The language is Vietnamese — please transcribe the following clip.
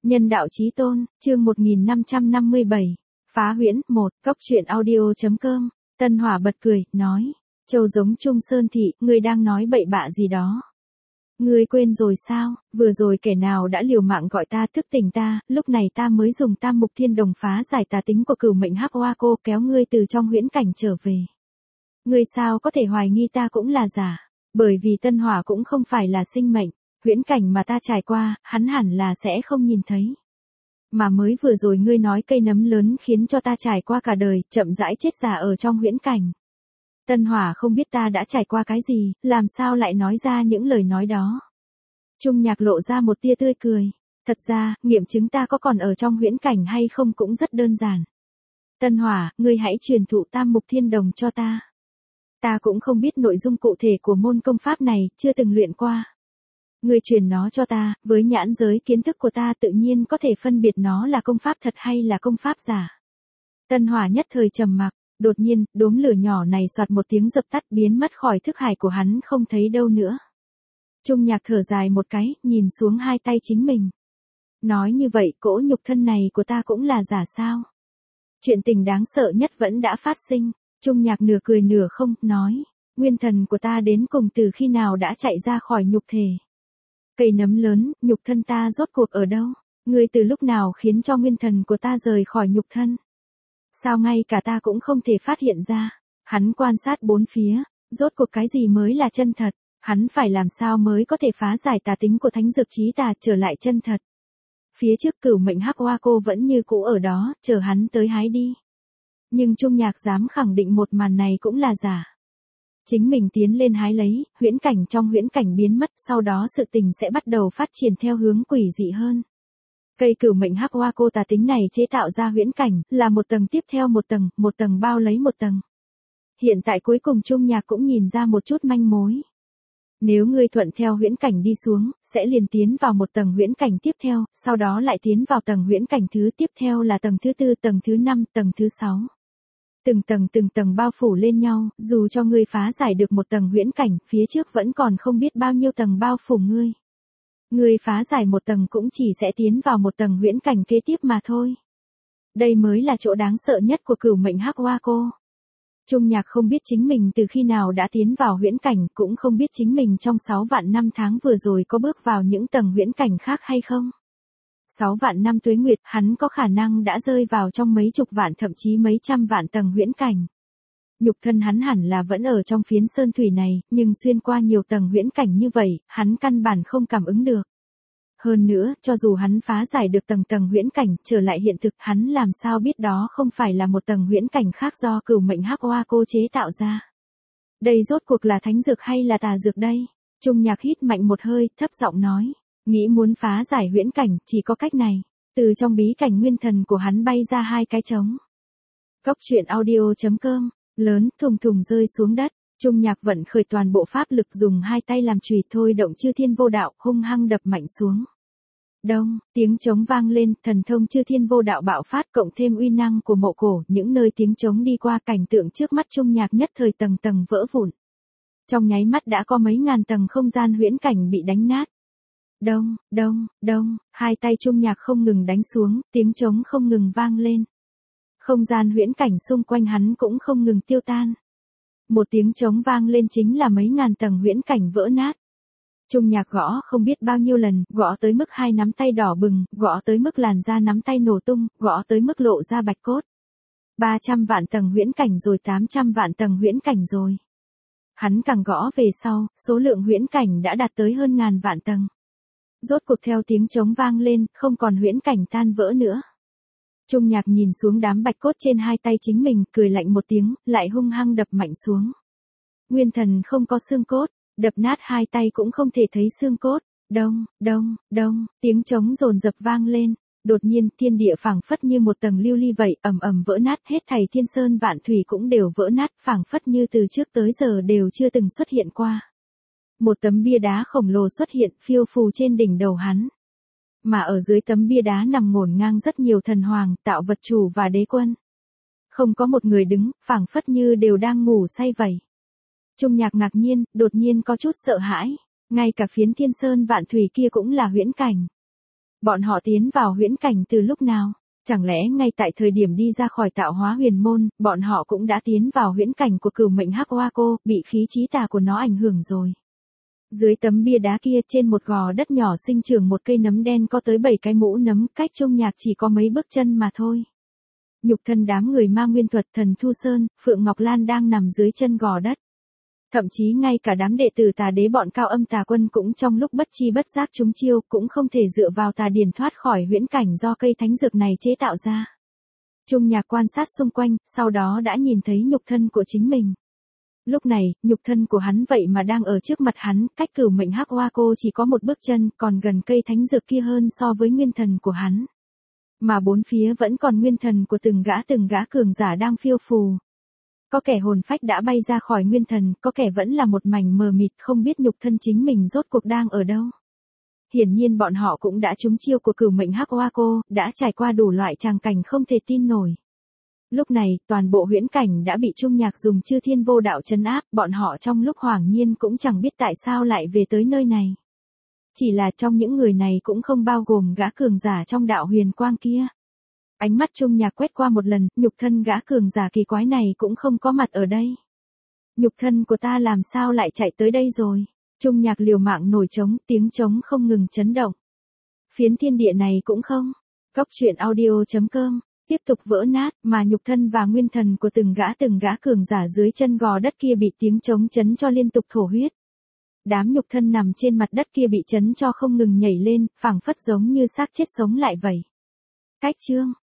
Nhân đạo chí tôn, chương 1557. Phá huyễn, 1, Cốc truyện audio.com. Tân Hỏa bật cười, nói. Châu giống Trung Sơn Thị, ngươi đang nói bậy bạ gì đó. Ngươi quên rồi sao, vừa rồi kẻ nào đã liều mạng gọi ta thức tỉnh ta, lúc này ta mới dùng Tam Mục Thiên Đồng phá giải tà tính của Cửu Mệnh Hắc Hoa Cô kéo ngươi từ trong huyễn cảnh trở về. Ngươi sao có thể hoài nghi ta cũng là giả, bởi vì Tân Hỏa cũng không phải là sinh mệnh. Huyễn cảnh mà ta trải qua, hắn hẳn là sẽ không nhìn thấy. Mà mới vừa rồi ngươi nói cây nấm lớn khiến cho ta trải qua cả đời, chậm rãi chết già ở trong huyễn cảnh. Tân Hỏa không biết ta đã trải qua cái gì, làm sao lại nói ra những lời nói đó. Trung Nhạc lộ ra một tia tươi cười. Thật ra, nghiệm chứng ta có còn ở trong huyễn cảnh hay không cũng rất đơn giản. Tân Hỏa, ngươi hãy truyền thụ Tam Mục Thiên Đồng cho ta. Ta cũng không biết nội dung cụ thể của môn công pháp này, chưa từng luyện qua. Ngươi truyền nó cho ta, với nhãn giới kiến thức của ta tự nhiên có thể phân biệt nó là công pháp thật hay là công pháp giả. Tân Hỏa nhất thời trầm mặc, đột nhiên, đốm lửa nhỏ này soạt một tiếng dập tắt biến mất khỏi thức hải của hắn không thấy đâu nữa. Trung Nhạc thở dài một cái, nhìn xuống hai tay chính mình. Nói như vậy cỗ nhục thân này của ta cũng là giả sao? Chuyện tình đáng sợ nhất vẫn đã phát sinh. Trung Nhạc nửa cười nửa không, nói. Nguyên thần của ta đến cùng từ khi nào đã chạy ra khỏi nhục thể. Cây nấm lớn, nhục thân ta rốt cuộc ở đâu? Ngươi từ lúc nào khiến cho nguyên thần của ta rời khỏi nhục thân? Sao ngay cả ta cũng không thể phát hiện ra? Hắn quan sát bốn phía, rốt cuộc cái gì mới là chân thật? Hắn phải làm sao mới có thể phá giải tà tính của thánh dược chí tà trở lại chân thật? Phía trước Cửu Mệnh Hắc Hoa Cô vẫn như cũ ở đó, chờ hắn tới hái đi. Nhưng Trung Nhạc dám khẳng định một màn này cũng là giả. Chính mình tiến lên hái lấy, huyễn cảnh trong huyễn cảnh biến mất, sau đó sự tình sẽ bắt đầu phát triển theo hướng quỷ dị hơn. Cây Cửu Mệnh Hắc Hoa Cô tà tính này chế tạo ra huyễn cảnh, là một tầng tiếp theo một tầng bao lấy một tầng. Hiện tại cuối cùng Trung Nhạc cũng nhìn ra một chút manh mối. Nếu ngươi thuận theo huyễn cảnh đi xuống, sẽ liền tiến vào một tầng huyễn cảnh tiếp theo, sau đó lại tiến vào tầng huyễn cảnh thứ tiếp theo là tầng thứ 4, tầng thứ 5, tầng thứ 6. Từng tầng bao phủ lên nhau, dù cho ngươi phá giải được một tầng huyễn cảnh, phía trước vẫn còn không biết bao nhiêu tầng bao phủ ngươi. Ngươi phá giải một tầng cũng chỉ sẽ tiến vào một tầng huyễn cảnh kế tiếp mà thôi. Đây mới là chỗ đáng sợ nhất của Cửu Mệnh Hắc Hoa Cô. Trung Nhạc không biết chính mình từ khi nào đã tiến vào huyễn cảnh, cũng không biết chính mình trong 6 vạn năm tháng vừa rồi có bước vào những tầng huyễn cảnh khác hay không. 6 vạn năm tuế nguyệt, hắn có khả năng đã rơi vào trong mấy chục vạn thậm chí mấy trăm vạn tầng huyễn cảnh. Nhục thân hắn hẳn là vẫn ở trong phiến sơn thủy này, nhưng xuyên qua nhiều tầng huyễn cảnh như vậy, hắn căn bản không cảm ứng được. Hơn nữa, cho dù hắn phá giải được tầng huyễn cảnh, trở lại hiện thực, hắn làm sao biết đó không phải là một tầng huyễn cảnh khác do Cửu Mệnh Hắc Hoa Cô chế tạo ra. Đây rốt cuộc là thánh dược hay là tà dược đây? Trung Nhạc hít mạnh một hơi, thấp giọng nói. Nghĩ muốn phá giải huyễn cảnh, chỉ có cách này. Từ trong bí cảnh nguyên thần của hắn bay ra hai cái trống. Cốc truyện audio.com, lớn, thùng thùng rơi xuống đất. Trung Nhạc vận khởi toàn bộ pháp lực dùng hai tay làm chùy thôi động Chư Thiên Vô Đạo, hung hăng đập mạnh xuống. Đông, tiếng trống vang lên, thần thông Chư Thiên Vô Đạo bạo phát cộng thêm uy năng của mộ cổ, những nơi tiếng trống đi qua cảnh tượng trước mắt Trung Nhạc nhất thời tầng tầng vỡ vụn. Trong nháy mắt đã có mấy ngàn tầng không gian huyễn cảnh bị đánh nát. Đông, hai tay Trung Nhạc không ngừng đánh xuống, tiếng trống không ngừng vang lên. Không gian huyễn cảnh xung quanh hắn cũng không ngừng tiêu tan. Một tiếng trống vang lên chính là mấy ngàn tầng huyễn cảnh vỡ nát. Trung Nhạc gõ không biết bao nhiêu lần, gõ tới mức hai nắm tay đỏ bừng, gõ tới mức làn da nắm tay nổ tung, gõ tới mức lộ ra bạch cốt. 300 vạn tầng huyễn cảnh rồi 800 vạn tầng huyễn cảnh rồi. Hắn càng gõ về sau, số lượng huyễn cảnh đã đạt tới hơn ngàn vạn tầng. Rốt cuộc theo tiếng trống vang lên, không còn huyễn cảnh tan vỡ nữa. Trung Nhạc nhìn xuống đám bạch cốt trên hai tay chính mình, cười lạnh một tiếng, lại hung hăng đập mạnh xuống. Nguyên thần không có xương cốt, đập nát hai tay cũng không thể thấy xương cốt. Đông, tiếng trống dồn dập vang lên. Đột nhiên, thiên địa phảng phất như một tầng lưu ly vậy, ầm ầm vỡ nát, hết thảy thiên sơn vạn thủy cũng đều vỡ nát, phảng phất như từ trước tới giờ đều chưa từng xuất hiện qua. Một tấm bia đá khổng lồ xuất hiện, phiêu phù trên đỉnh đầu hắn. Mà ở dưới tấm bia đá nằm ngổn ngang rất nhiều thần hoàng, tạo vật chủ và đế quân. Không có một người đứng, phảng phất như đều đang ngủ say vậy. Trung Nhạc ngạc nhiên, đột nhiên có chút sợ hãi. Ngay cả phiến thiên sơn vạn thủy kia cũng là huyễn cảnh. Bọn họ tiến vào huyễn cảnh từ lúc nào? Chẳng lẽ ngay tại thời điểm đi ra khỏi tạo hóa huyền môn, bọn họ cũng đã tiến vào huyễn cảnh của cửu mệnh hắc hoa cô, bị khí trí tà của nó ảnh hưởng rồi. Dưới tấm bia đá kia trên một gò đất nhỏ sinh trưởng một cây nấm đen có tới 7 cái mũ nấm, cách Trung Nhạc chỉ có mấy bước chân mà thôi. Nhục thân đám người Ma Nguyên Thuật, Thần Thu Sơn, Phượng Ngọc Lan đang nằm dưới chân gò đất. Thậm chí ngay cả đám đệ tử tà đế bọn Cao Âm Tà Quân cũng trong lúc bất chi bất giác trúng chiêu, cũng không thể dựa vào tà điển thoát khỏi huyễn cảnh do cây thánh dược này chế tạo ra. Trung Nhạc quan sát xung quanh, sau đó đã nhìn thấy nhục thân của chính mình. Lúc này, nhục thân của hắn vậy mà đang ở trước mặt hắn, cách cửu mệnh hắc hoa cô chỉ có một bước chân, còn gần cây thánh dược kia hơn so với nguyên thần của hắn. Mà bốn phía vẫn còn nguyên thần của từng gã cường giả đang phiêu phù. Có kẻ hồn phách đã bay ra khỏi nguyên thần, có kẻ vẫn là một mảnh mờ mịt không biết nhục thân chính mình rốt cuộc đang ở đâu. Hiển nhiên bọn họ cũng đã trúng chiêu của cửu mệnh hắc hoa cô, đã trải qua đủ loại tràng cảnh không thể tin nổi. Lúc này, toàn bộ huyễn cảnh đã bị Trung Nhạc dùng chư thiên vô đạo trấn áp, bọn họ trong lúc hoảng nhiên cũng chẳng biết tại sao lại về tới nơi này. Chỉ là trong những người này cũng không bao gồm gã cường giả trong đạo huyền quang kia. Ánh mắt Trung Nhạc quét qua một lần, nhục thân gã cường giả kỳ quái này cũng không có mặt ở đây. Nhục thân của ta làm sao lại chạy tới đây rồi? Trung Nhạc liều mạng nổi trống, tiếng trống không ngừng chấn động. Phiến thiên địa này cũng không. Góc truyện audio.com tiếp tục vỡ nát, mà nhục thân và nguyên thần của từng gã cường giả dưới chân gò đất kia bị tiếng trống chấn cho liên tục thổ huyết. Đám nhục thân nằm trên mặt đất kia bị chấn cho không ngừng nhảy lên, phảng phất giống như xác chết sống lại vậy. Cách chương